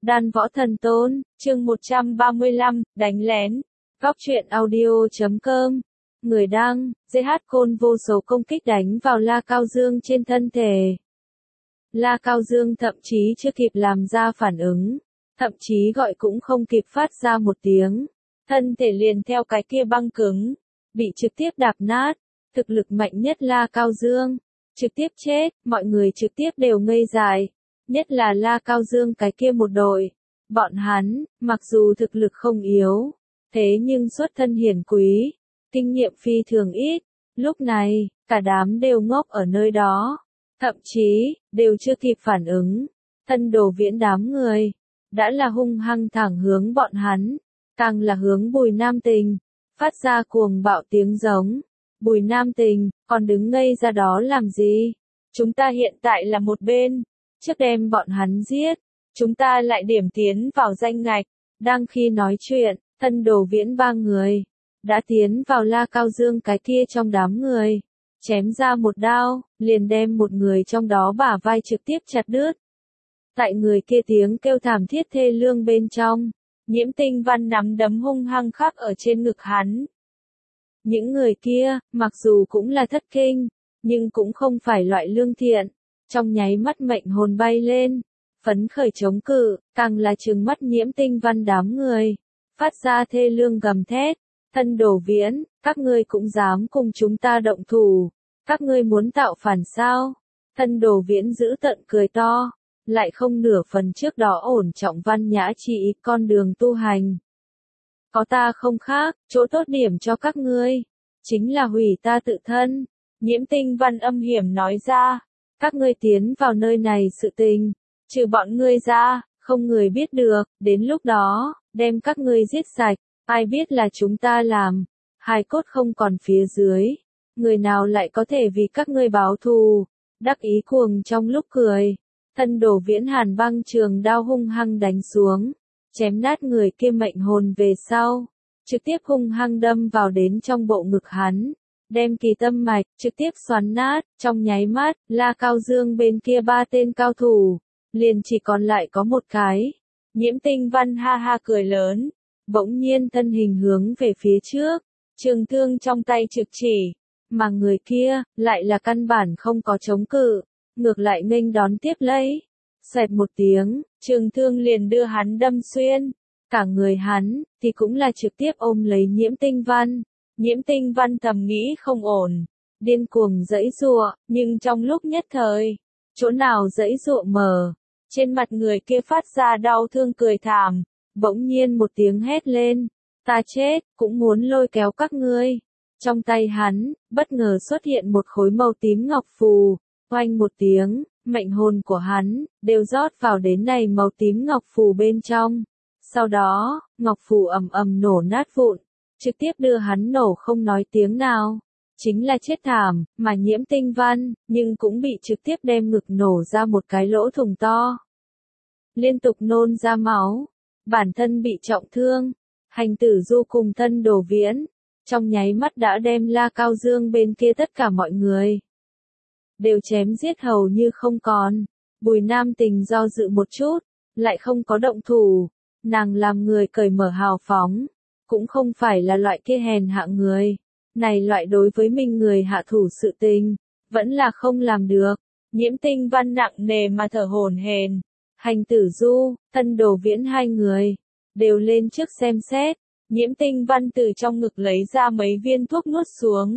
Đan Võ Thần Tôn, chương 135, đánh lén. Góc truyện audio.com. Người đăng, GH Côn vô số công kích đánh vào La Cao Dương trên thân thể. La Cao Dương thậm chí chưa kịp làm ra phản ứng, thậm chí gọi cũng không kịp phát ra một tiếng. Thân thể liền theo cái kia băng cứng, bị trực tiếp đạp nát. Thực lực mạnh nhất La Cao Dương, trực tiếp chết, mọi người trực tiếp đều ngây dại. Nhất là La Cao Dương cái kia một đội. Bọn hắn, mặc dù thực lực không yếu, thế nhưng xuất thân hiển quý, kinh nghiệm phi thường ít. Lúc này, cả đám đều ngốc ở nơi đó. Thậm chí, đều chưa kịp phản ứng. Thân Đồ Viễn đám người, đã là hung hăng thẳng hướng bọn hắn, càng là hướng Bùi Nam Tình, phát ra cuồng bạo tiếng giống. Bùi Nam Tình, còn đứng ngây ra đó làm gì? Chúng ta hiện tại là một bên, trước đem bọn hắn giết, chúng ta lại điểm tiến vào danh ngạch. Đang khi nói chuyện, Thân Đồ Viễn ba người, đã tiến vào La Cao Dương cái kia trong đám người. Chém ra một đao, liền đem một người trong đó bả vai trực tiếp chặt đứt. Tại người kia tiếng kêu thảm thiết thê lương bên trong, Nhiễm Tinh Văn nắm đấm hung hăng khắc ở trên ngực hắn. Những người kia, mặc dù cũng là thất kinh, nhưng cũng không phải loại lương thiện. Trong nháy mắt mệnh hồn bay lên, phấn khởi chống cự, càng là trừng mắt Nhiễm Tinh Văn đám người, phát ra thê lương gầm thét. Thân Đồ Viễn, các ngươi cũng dám cùng chúng ta động thủ, các ngươi muốn tạo phản sao? Thân Đồ Viễn giữ tận cười to, lại không nửa phần trước đó ổn trọng văn nhã trị con đường tu hành. Có ta không khác, chỗ tốt điểm cho các ngươi, chính là hủy ta tự thân. Nhiễm Tinh Văn âm hiểm nói ra, các ngươi tiến vào nơi này sự tình, trừ bọn ngươi ra, không người biết được, đến lúc đó, đem các ngươi giết sạch. Ai biết là chúng ta làm, hài cốt không còn phía dưới, người nào lại có thể vì các ngươi báo thù, đắc ý cuồng trong lúc cười. Thân Đồ Viễn hàn băng trường đao hung hăng đánh xuống, chém nát người kia mệnh hồn về sau, trực tiếp hung hăng đâm vào đến trong bộ ngực hắn, đem kỳ tâm mạch trực tiếp xoắn nát. Trong nháy mắt, La Cao Dương bên kia ba tên cao thủ, liền chỉ còn lại có một cái. Nhiễm Tinh Văn ha ha cười lớn, bỗng nhiên thân hình hướng về phía trước, trường thương trong tay trực chỉ, mà người kia, lại là căn bản không có chống cự, ngược lại nghênh đón tiếp lấy. Xoẹt một tiếng, trường thương liền đưa hắn đâm xuyên, cả người hắn, thì cũng là trực tiếp ôm lấy Nhiễm Tinh Văn. Nhiễm Tinh Văn thầm nghĩ không ổn, điên cuồng giãy giụa, nhưng trong lúc nhất thời, chỗ nào giãy giụa mờ, trên mặt người kia phát ra đau thương cười thảm. Bỗng nhiên một tiếng hét lên, ta chết, cũng muốn lôi kéo các ngươi. Trong tay hắn, bất ngờ xuất hiện một khối màu tím ngọc phù, oanh một tiếng, mệnh hồn của hắn, đều rót vào đến này màu tím ngọc phù bên trong. Sau đó, ngọc phù ầm ầm nổ nát vụn, trực tiếp đưa hắn nổ không nói tiếng nào. Chính là chết thảm, mà Nhiễm Tinh Văn, nhưng cũng bị trực tiếp đem ngực nổ ra một cái lỗ thủng to. Liên tục nôn ra máu. Bản thân bị trọng thương, Hành Tử Du cùng Thân Đồ Viễn, trong nháy mắt đã đem La Cao Dương bên kia tất cả mọi người đều chém giết hầu như không còn. Bùi Nam Tình do dự một chút, lại không có động thủ, nàng làm người cởi mở hào phóng, cũng không phải là loại kia hèn hạ người, này loại đối với mình người hạ thủ sự tình, vẫn là không làm được. Nhiễm Tinh Văn nặng nề mà thở hổn hển. Hành Tử Du, Thân Đồ Viễn hai người, đều lên trước xem xét. Nhiễm Tinh Văn từ trong ngực lấy ra mấy viên thuốc nuốt xuống.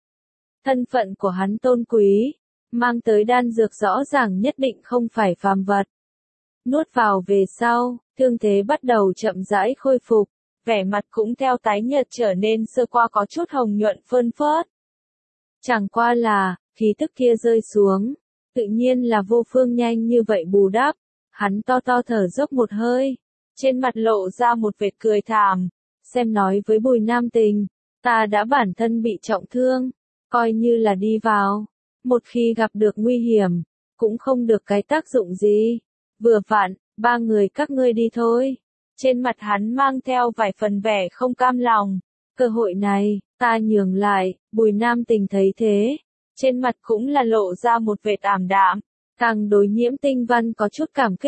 Thân phận của hắn tôn quý, mang tới đan dược rõ ràng nhất định không phải phàm vật. Nuốt vào về sau, thương thế bắt đầu chậm rãi khôi phục, vẻ mặt cũng theo tái nhợt trở nên sơ qua có chút hồng nhuận phơn phớt. Chẳng qua là, khí tức kia rơi xuống, tự nhiên là vô phương nhanh như vậy bù đắp. Hắn to to thở dốc một hơi, trên mặt lộ ra một vệt cười thảm, xem nói với Bùi Nam Tình, ta đã bản thân bị trọng thương, coi như là đi vào, một khi gặp được nguy hiểm, cũng không được cái tác dụng gì, vừa vặn, ba người các ngươi đi thôi. Trên mặt hắn mang theo vài phần vẻ không cam lòng, cơ hội này, ta nhường lại. Bùi Nam Tình thấy thế, trên mặt cũng là lộ ra một vệt ảm đạm. Càng đối Nhiễm Tinh Văn có chút cảm kích,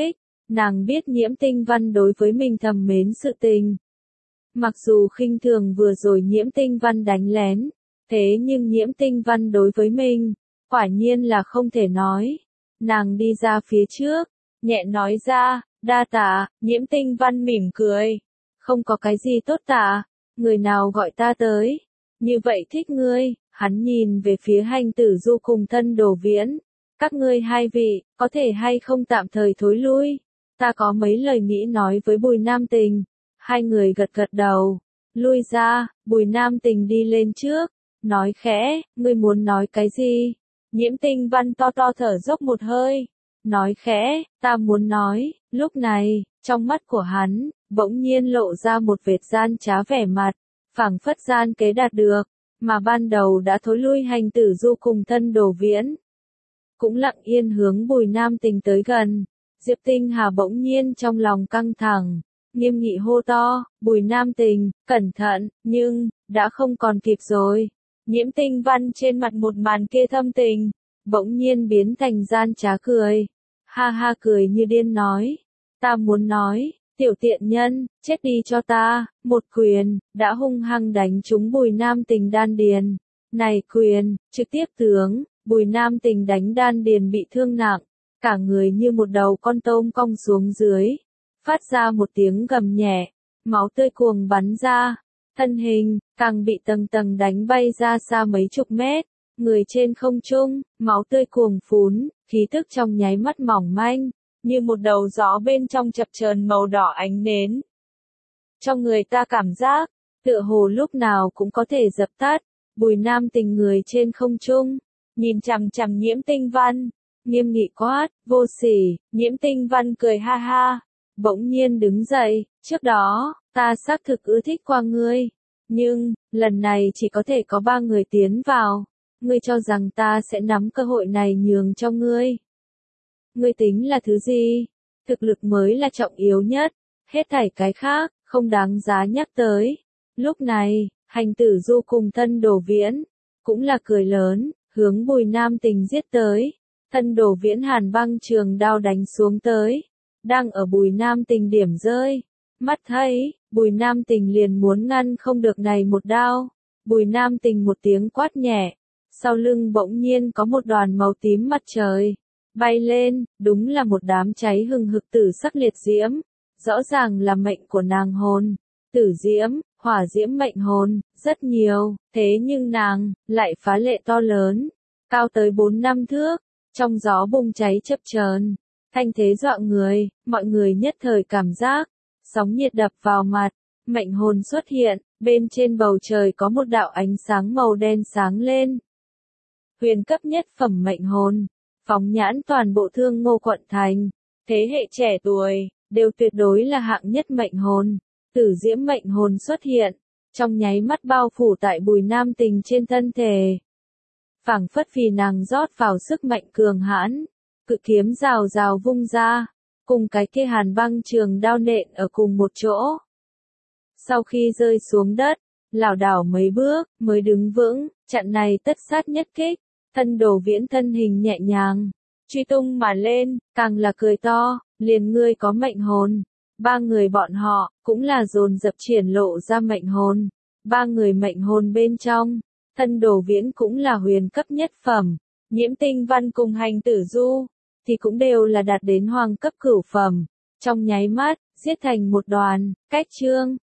Nàng biết Nhiễm Tinh Văn đối với mình thầm mến sự tình. Mặc dù khinh thường vừa rồi Nhiễm Tinh Văn đánh lén, thế nhưng Nhiễm Tinh Văn đối với mình, quả nhiên là không thể nói. Nàng đi ra phía trước, nhẹ nói ra, đa tạ. Nhiễm Tinh Văn mỉm cười. Không có cái gì tốt tạ, người nào gọi ta tới. Như vậy thích ngươi, hắn nhìn về phía Hành Tử Du cùng Thân Đồ Viễn. Các ngươi hai vị, có thể hay không tạm thời thối lui. Ta có mấy lời nghĩ nói với Bùi Nam Tình. Hai người gật gật đầu. Lui ra, Bùi Nam Tình đi lên trước. Nói khẽ, ngươi muốn nói cái gì? Nhiễm Tinh Văn to to thở dốc một hơi. Nói khẽ, ta muốn nói. Lúc này, trong mắt của hắn, bỗng nhiên lộ ra một vệt gian trá vẻ mặt. Phảng phất gian kế đạt được, mà ban đầu đã thối lui Hành Tử Du cùng Thân Đồ Viễn. Cũng lặng yên hướng Bùi Nam Tình tới gần. Diệp Tinh Hà bỗng nhiên trong lòng căng thẳng, nghiêm nghị hô to, Bùi Nam Tình, cẩn thận, nhưng, đã không còn kịp rồi. Nhiễm Tinh Văn trên mặt một màn kia thâm tình, bỗng nhiên biến thành gian trá cười. Ha ha cười như điên nói, ta muốn nói, tiểu tiện nhân, chết đi cho ta, một quyền, đã hung hăng đánh trúng Bùi Nam Tình đan điền. Này quyền, trực tiếp tướng, Bùi Nam Tình đánh đan điền bị thương nặng, cả người như một đầu con tôm cong xuống dưới, phát ra một tiếng gầm nhẹ, máu tươi cuồng bắn ra, thân hình càng bị tầng tầng đánh bay ra xa mấy chục mét, người trên không trung, máu tươi cuồng phún, khí tức trong nháy mắt mỏng manh, như một đầu gió bên trong chập chờn màu đỏ ánh nến. Trong người ta cảm giác, tựa hồ lúc nào cũng có thể dập tắt. Bùi Nam Tình người trên không trung, nhìn chằm chằm Nhiễm Tinh Văn, nghiêm nghị quát, vô sỉ. Nhiễm Tinh Văn cười ha ha, bỗng nhiên đứng dậy, trước đó, ta xác thực ưa thích qua ngươi, nhưng, lần này chỉ có thể có 3 người tiến vào, ngươi cho rằng ta sẽ nắm cơ hội này nhường cho ngươi. Ngươi tính là thứ gì? Thực lực mới là trọng yếu nhất, hết thảy cái khác, không đáng giá nhắc tới. Lúc này, Hành Tử Du cùng Thân Đồ Viễn, cũng là cười lớn, hướng Bùi Nam Tình giết tới. Thân Đồ Viễn hàn băng trường đao đánh xuống tới, đang ở Bùi Nam Tình điểm rơi. Mắt thấy, Bùi Nam Tình liền muốn ngăn không được này một đao. Bùi Nam Tình một tiếng quát nhẹ, sau lưng bỗng nhiên có một đoàn màu tím mặt trời bay lên, đúng là một đám cháy hừng hực tử sắc liệt diễm, rõ ràng là mệnh của nàng hồn. Tử diễm, hỏa diễm mệnh hồn, rất nhiều, thế nhưng nàng lại phá lệ to lớn, cao tới 4-5 thước, trong gió bùng cháy chập chờn, thanh thế dọa người, mọi người nhất thời cảm giác sóng nhiệt đập vào mặt. Mệnh hồn xuất hiện, bên trên bầu trời có một đạo ánh sáng màu đen sáng lên. Huyền cấp nhất phẩm mệnh hồn, phóng nhãn toàn bộ Thương Ngô quận thành, thế hệ trẻ tuổi đều tuyệt đối là hạng nhất mệnh hồn. Tử diễm mệnh hồn xuất hiện, trong nháy mắt bao phủ tại Bùi Nam Tình trên thân thể. Phảng phất vì nàng rót vào sức mạnh cường hãn, cự kiếm rào rào vung ra, cùng cái kia hàn băng trường đao nện ở cùng một chỗ. Sau khi rơi xuống đất, lảo đảo mấy bước, mới đứng vững, chặn này tất sát nhất kích. Thân Đồ Viễn thân hình nhẹ nhàng, truy tung mà lên, càng là cười to, liền ngươi có mệnh hồn. 3 người bọn họ, cũng là dồn dập triển lộ ra mệnh hồn. 3 người mệnh hồn bên trong, Thân Đồ Viễn cũng là huyền cấp nhất phẩm, Nhiễm Tinh Văn cùng Hành Tử Du, thì cũng đều là đạt đến hoàng cấp cửu phẩm. Trong nháy mắt, giết thành một đoàn, cách chương.